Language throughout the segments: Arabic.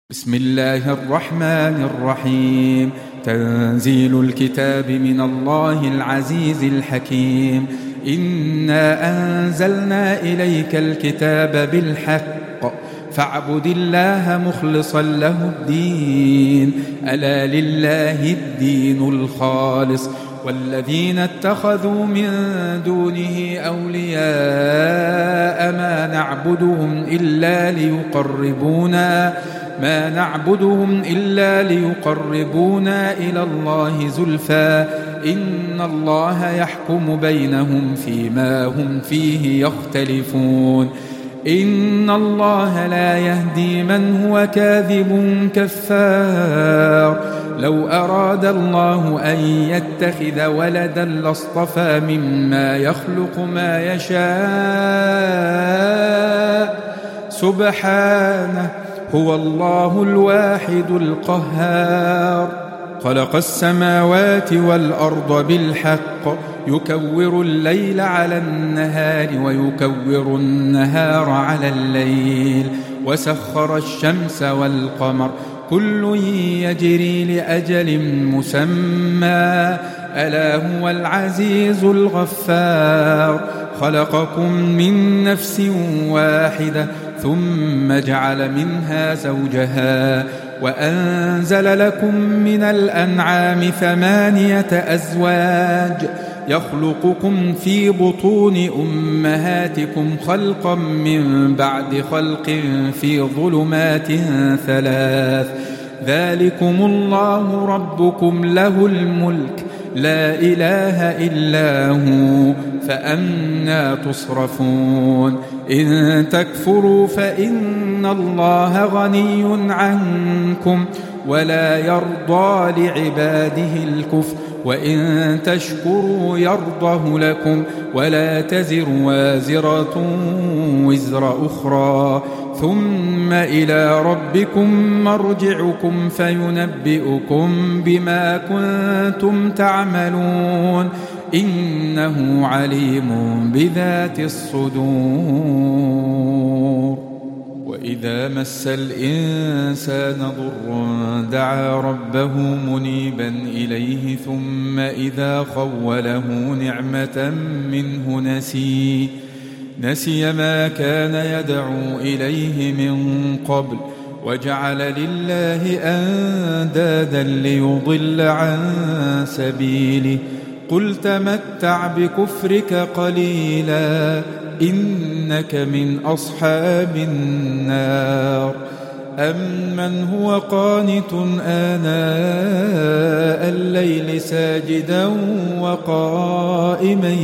بسم الله الرحمن الرحيم. تنزيل الكتاب من الله العزيز الحكيم. إنا أنزلنا إليك الكتاب بالحق فاعبد الله مخلصا له الدين. ألا لله الدين الخالص والذين اتخذوا من دونه أولياء ما نعبدهم إلا ليقربونا إلى الله زلفى إن الله يحكم بينهم فيما هم فيه يختلفون. إن الله لا يهدي من هو كاذب كفار. لو أراد الله أن يتخذ ولدا لاصطفى مما يخلق ما يشاء سبحانه هو الله الواحد القهار. خلق السماوات والأرض بالحق يكور الليل على النهار ويكور النهار على الليل وسخر الشمس والقمر كل يجري لأجل مسمى ألا هو العزيز الغفار. خلقكم من نفس واحدة ثم جعل منها زوجها وأنزل لكم من الأنعام 8 أزواج يخلقكم في بطون أمهاتكم خلقا من بعد خلق في ظلمات 3 ذلكم الله ربكم له الملك لا إله إلا هو فأنى تصرفون. إن تكفروا فإن الله غني عنكم ولا يرضى لعباده الكفر وإن تشكروا يرضه لكم ولا تزر وازرة وزر أخرى ثم إلى ربكم مرجعكم فينبئكم بما كنتم تعملون إنه عليم بذات الصدور. وإذا مس الإنسان ضر دعا ربه منيبا إليه ثم إذا خوله نعمة منه نسي ما كان يدعو إليه من قبل وجعل لله أندادا ليضل عن سبيله. قل تمتع بكفرك قليلا إنك من أصحاب النار. أمن هو قانت آناء الليل ساجدا وقائما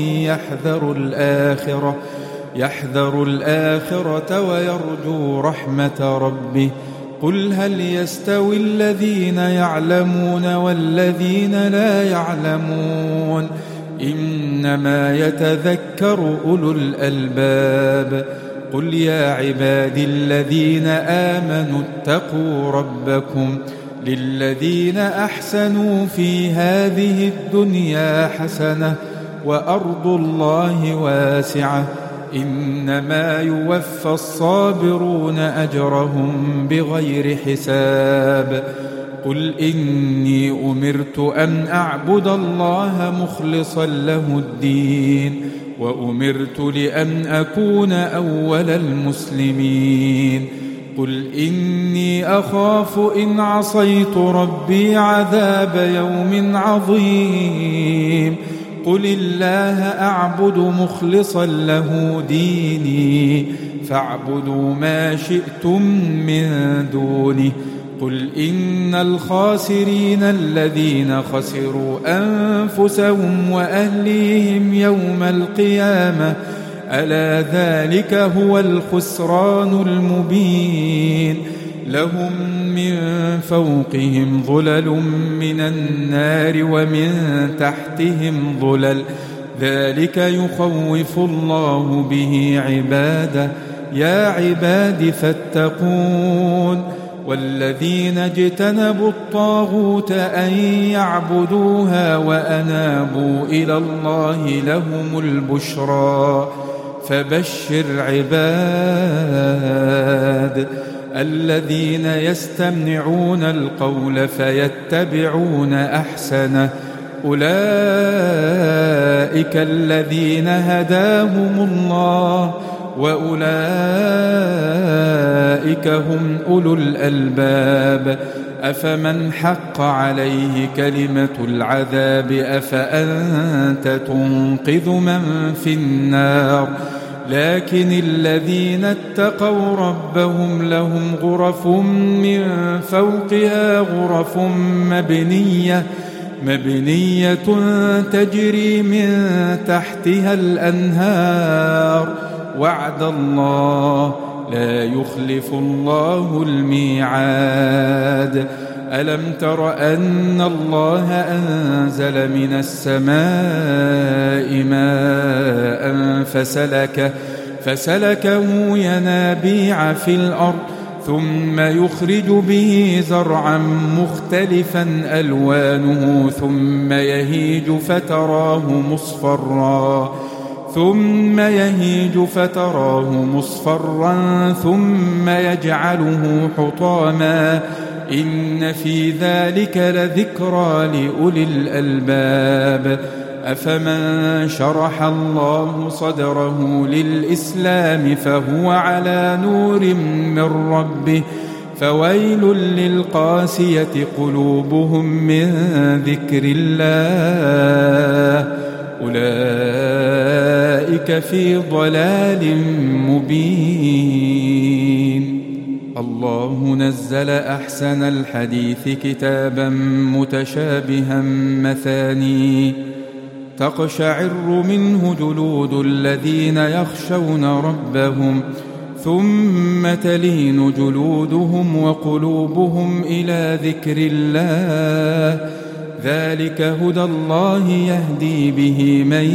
يحذر الآخرة ويرجو رحمة ربه. قل هل يستوي الذين يعلمون والذين لا يعلمون إنما يتذكر أولو الألباب. قل يا عبادي الذين آمنوا اتقوا ربكم للذين أحسنوا في هذه الدنيا حسنة وأرض الله واسعة إنما يوفى الصابرون أجرهم بغير حساب. قل إني أمرت أن أعبد الله مخلصا له الدين وأمرت لأن أكون أول المسلمين. قل إني أخاف إن عصيت ربي عذاب يوم عظيم. قل الله أعبد مخلصا له ديني فاعبدوا ما شئتم من دونه. قل إن الخاسرين الذين خسروا أنفسهم وأهليهم يوم القيامة ألا ذلك هو الخسران المبين. لهم من فوقهم ظلل من النار ومن تحتهم ظلل ذلك يخوف الله به عباده يا عباد فاتقون. والذين اجتنبوا الطاغوت أن يعبدوها وأنابوا إلى الله لهم البشرى فبشر عباد الذين يستمعون القول فيتبعون أحسنه أولئك الذين هداهم الله وأولئك هم أولو الألباب أفمن حق عليه كلمة العذاب أفأنت تنقذ من في النار لكن الذين اتقوا ربهم لهم غرف من فوقها غرف مبنية تجري من تحتها الأنهار وعد الله لا يخلف الله الميعاد ألم تر أن الله أنزل من السماء ماء فسلكه ينابيع في الأرض ثم يخرج به زرعا مختلفا ألوانه ثم يهيج فتراه مصفرا ثم يجعله حطاما إن في ذلك لذكرى لأولي الألباب أفمن شرح الله صدره للإسلام فهو على نور من ربه فويل للقاسية قلوبهم من ذكر الله أولئك في ضلال مبين الله نزل أحسن الحديث كتابا متشابها مثاني تقشعر منه جلود الذين يخشون ربهم ثم تلين جلودهم وقلوبهم إلى ذكر الله ذلك هدى الله يهدي به من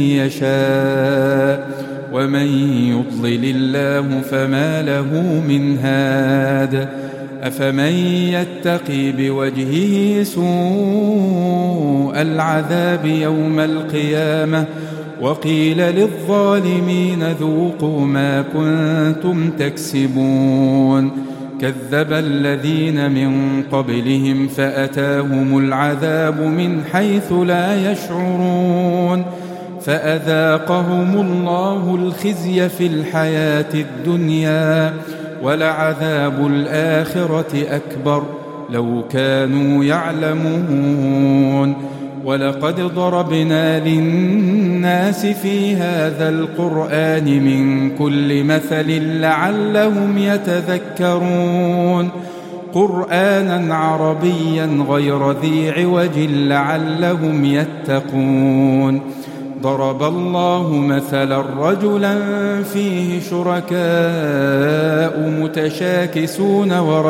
يشاء ومن يضلل الله فما له من هاد أفمن يتقي بوجهه سوء العذاب يوم القيامة وقيل للظالمين ذوقوا ما كنتم تكسبون كذب الذين من قبلهم فأتاهم العذاب من حيث لا يشعرون فأذاقهم الله الخزي في الحياة الدنيا ولعذاب الآخرة أكبر لو كانوا يعلمون ولقد ضربنا للناس في هذا القرآن من كل مثل لعلهم يتذكرون قرآنا عربيا غير ذي عوج لعلهم يتقون ضرب الله مثلا رجلا فيه شركاء متشاكسون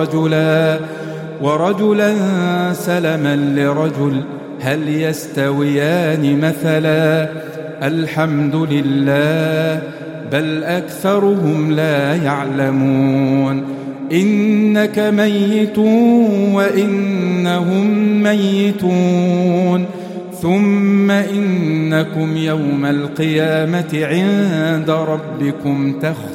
ورجلا سلما لرجل هل يستويان مثلا الحمد لله بل أكثرهم لا يعلمون إنك ميت وإنهم ميتون ثم إنكم يوم القيامة عند ربكم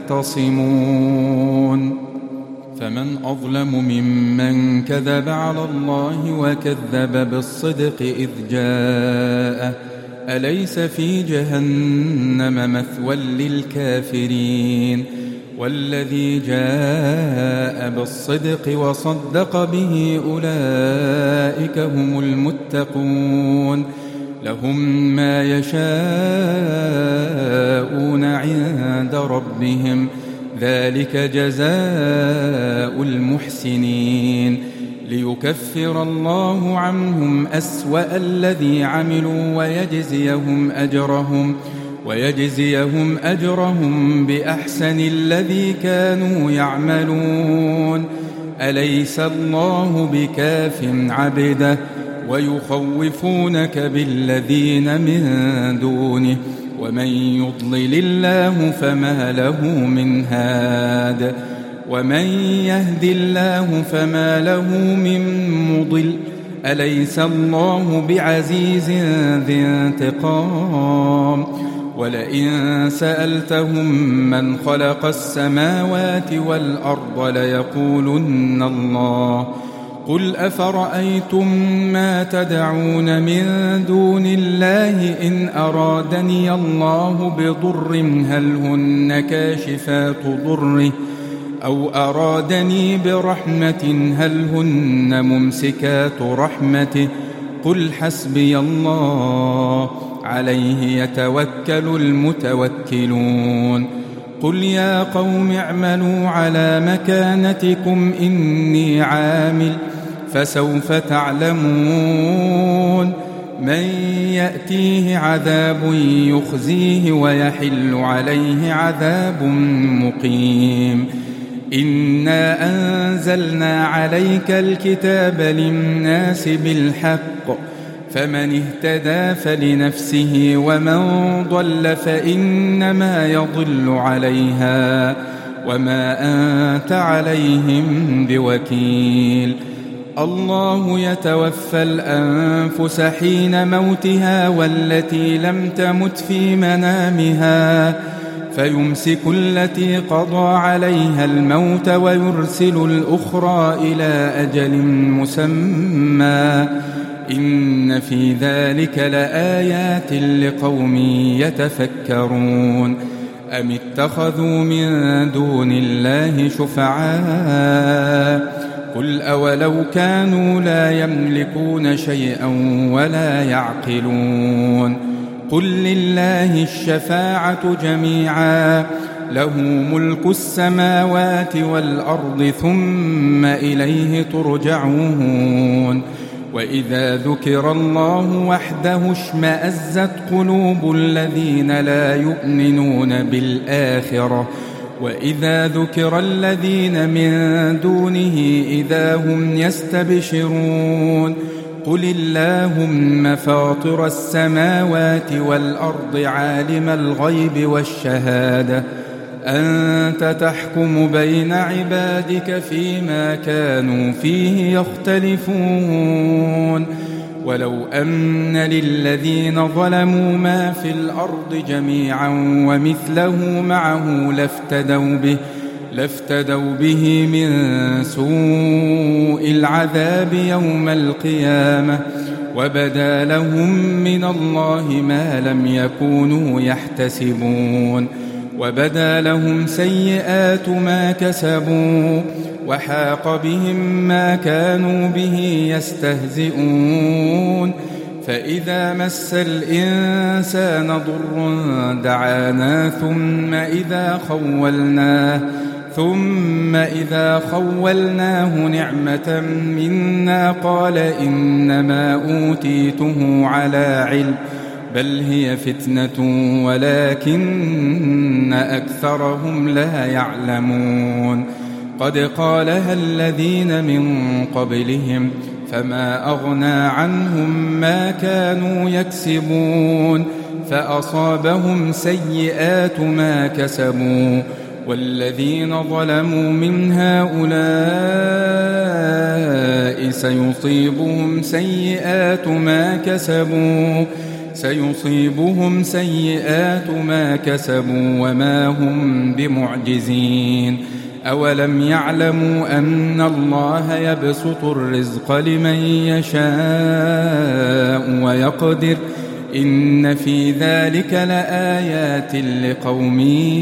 تختصمون فمن أظلم ممن كذب على الله وكذب بالصدق إذ جاءه أليس في جهنم مثوى للكافرين والذي جاء بالصدق وصدق به أولئك هم المتقون لهم ما يشاءون عند ربهم ذلك جزاء المحسنين ليكفر الله عنهم أسوأ الذي عملوا ويجزيهم أجرهم بأحسن الذي كانوا يعملون أليس الله بكاف عبده ويخوفونك بالذين من دونه ومن يضلل الله فما له من هاد ومن يهد الله فما له من مضل أليس الله بعزيز ذي انتقام ولئن سألتهم من خلق السماوات والأرض ليقولن الله قل أفرأيتم ما تدعون من دون الله إن أرادني الله بضر هل هن كاشفات ضره أو أرادني برحمة هل هن ممسكات رحمته قل حسبي الله عليه يتوكل المتوكلون قل يا قوم اعملوا على مكانتكم إني عامل فسوف تعلمون من يأتيه عذاب يخزيه ويحل عليه عذاب مقيم إنا أنزلنا عليك الكتاب للناس بالحق فمن اهتدى فلنفسه ومن ضل فإنما يضل عليها وما أنت عليهم بوكيل الله يتوفى الأنفس حين موتها والتي لم تمت في منامها فيمسك التي قضى عليها الموت ويرسل الأخرى إلى أجل مسمى إن في ذلك لآيات لقوم يتفكرون أم اتخذوا من دون الله شفعاء قل أولو كانوا لا يملكون شيئا ولا يعقلون قل لله الشفاعة جميعا له ملك السماوات والأرض ثم إليه ترجعون وإذا ذكر الله وحده اشمأزت قلوب الذين لا يؤمنون بالآخرة وإذا ذكر الذين من دونه إذا هم يستبشرون قل اللهم فاطر السماوات والأرض عالم الغيب والشهادة أنت تحكم بين عبادك فيما كانوا فيه يختلفون ولو أن للذين ظلموا ما في الأرض جميعا ومثله معه لافتدوا به من سوء العذاب يوم القيامة وبدا لهم من الله ما لم يكونوا يحتسبون وبدا لهم سيئات ما كسبوا وحاق بهم ما كانوا به يستهزئون فإذا مس الإنسان ضر دعانا ثم إذا خولناه نعمة منا قال إنما أوتيته على علم بل هي فتنة ولكن أكثرهم لا يعلمون قد قالها الذين من قبلهم فما أغنى عنهم ما كانوا يكسبون فأصابهم سيئات ما كسبوا والذين ظلموا من هؤلاء سيصيبهم سيئات ما كسبوا وما هم بمعجزين أولم يعلموا أن الله يبسط الرزق لمن يشاء ويقدر إن في ذلك لآيات لقوم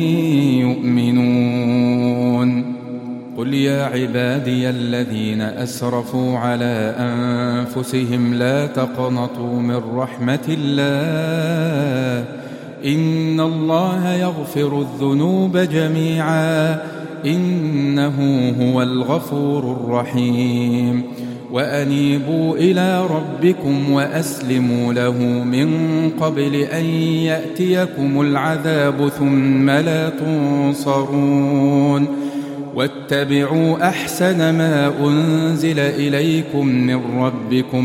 يؤمنون قل يا عبادي الذين أسرفوا على أنفسهم لا تقنطوا من رحمة الله إن الله يغفر الذنوب جميعا إنه هو الغفور الرحيم وأنيبوا إلى ربكم وأسلموا له من قبل أن يأتيكم العذاب ثم لا تنصرون واتبعوا أحسن ما أنزل إليكم من ربكم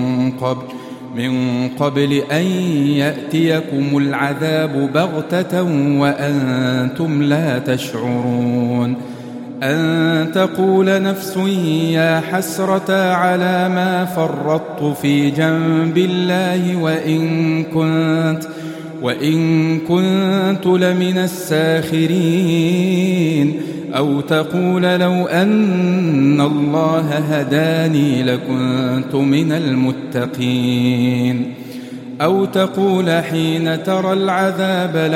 من قبل أن يأتيكم العذاب بغتة وأنتم لا تشعرون أن تقول نفس يا حسرة على وإن كنت لمن الساخرين أو تقول لو أن الله هداني لكنت من المتقين أو تقول حين ترى العذاب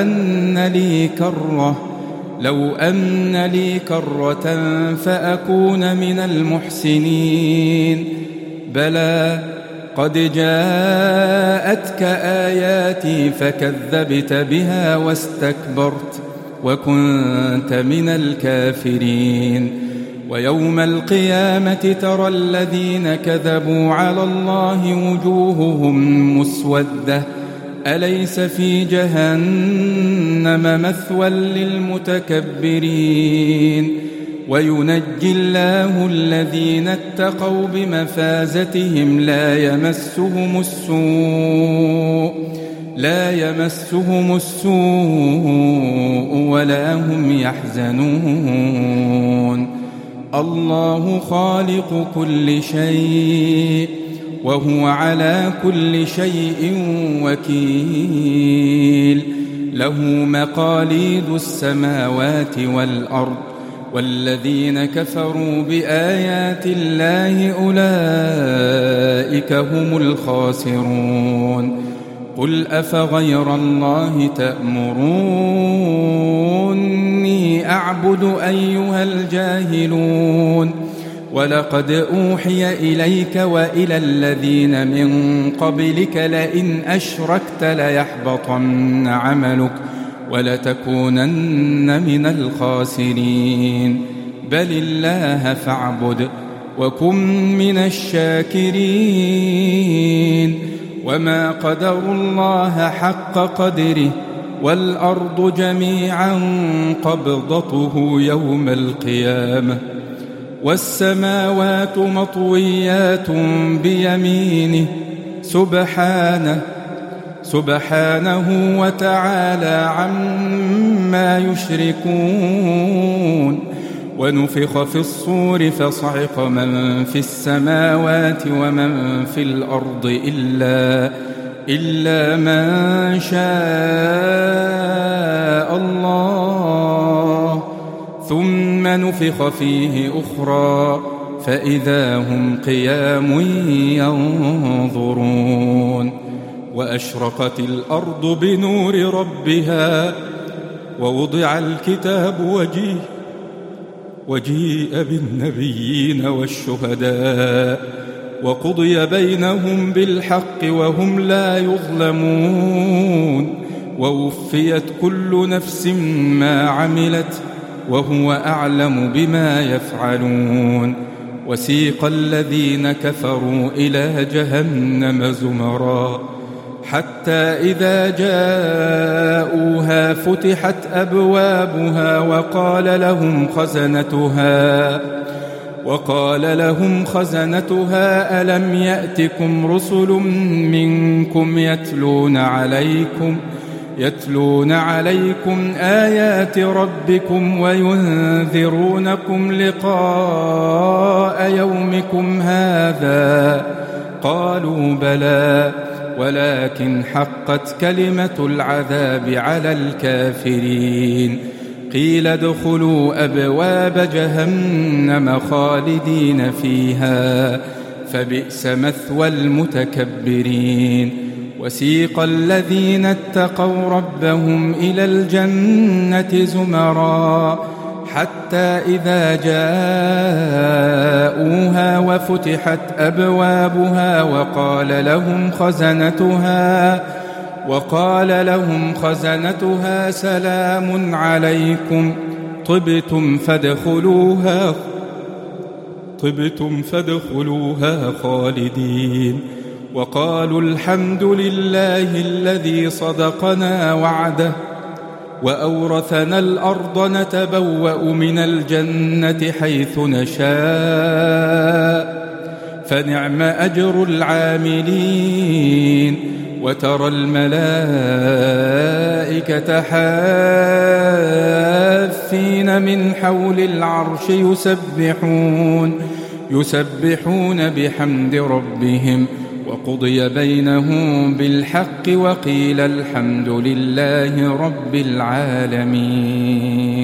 لو أن لي كرة فأكون من المحسنين بلى قد جاءتك آياتي فكذبت بها واستكبرت وكنت من الكافرين ويوم القيامة ترى الذين كذبوا على الله وجوههم مسودة أليس في جهنم مثوى للمتكبرين وينجي الله الذين اتقوا بمفازتهم لا يمسهم السوء ولا هم يحزنون الله خالق كل شيء وهو على كل شيء وكيل له مقاليد السماوات والأرض والذين كفروا بآيات الله أولئك هم الخاسرون قل أفغير الله تأمروني أعبد أيها الجاهلون ولقد أوحي إليك وإلى الذين من قبلك لئن أشركت ليحبطن عملك ولتكونن من الخاسرين بل الله فاعبد وكن من الشاكرين وما قدروا الله حق قدره والأرض جميعا قبضته يوم القيامة والسماوات مطويات بيمينه سبحانه وتعالى عما يشركون ونفخ في الصور فصعق من في السماوات ومن في الأرض إلا من شاء الله ثم نفخ فيه أخرى فإذا هم قيام ينظرون وأشرقت الأرض بنور ربها ووضع الكتاب وجيء بالنبيين والشهداء وقضي بينهم بالحق وهم لا يظلمون ووفيت كل نفس ما عملت وهو أعلم بما يفعلون وسيق الذين كفروا إلى جهنم زمرا حتى إذا جاءوها فتحت أبوابها وقال لهم خزنتها ألم يأتكم رسل منكم يتلون عليكم آيات ربكم وينذرونكم لقاء يومكم هذا قالوا بلى ولكن حقت كلمة العذاب على الكافرين قيل ادخلوا أبواب جهنم خالدين فيها فبئس مثوى المتكبرين وسيق الذين اتقوا ربهم إلى الجنة زمرا حتى إذا جاءوها وفتحت أبوابها وقال لهم خزنتها سلام عليكم طبتم فادخلوها خالدين وقالوا الحمد لله الذي صدقنا وعده وأورثنا الأرض نتبوأ من الجنة حيث نشاء فنعم أجر العاملين وترى الملائكة حافين من حول العرش يسبحون بحمد ربهم وقضي بينهم بالحق وقيل الحمد لله رب العالمين.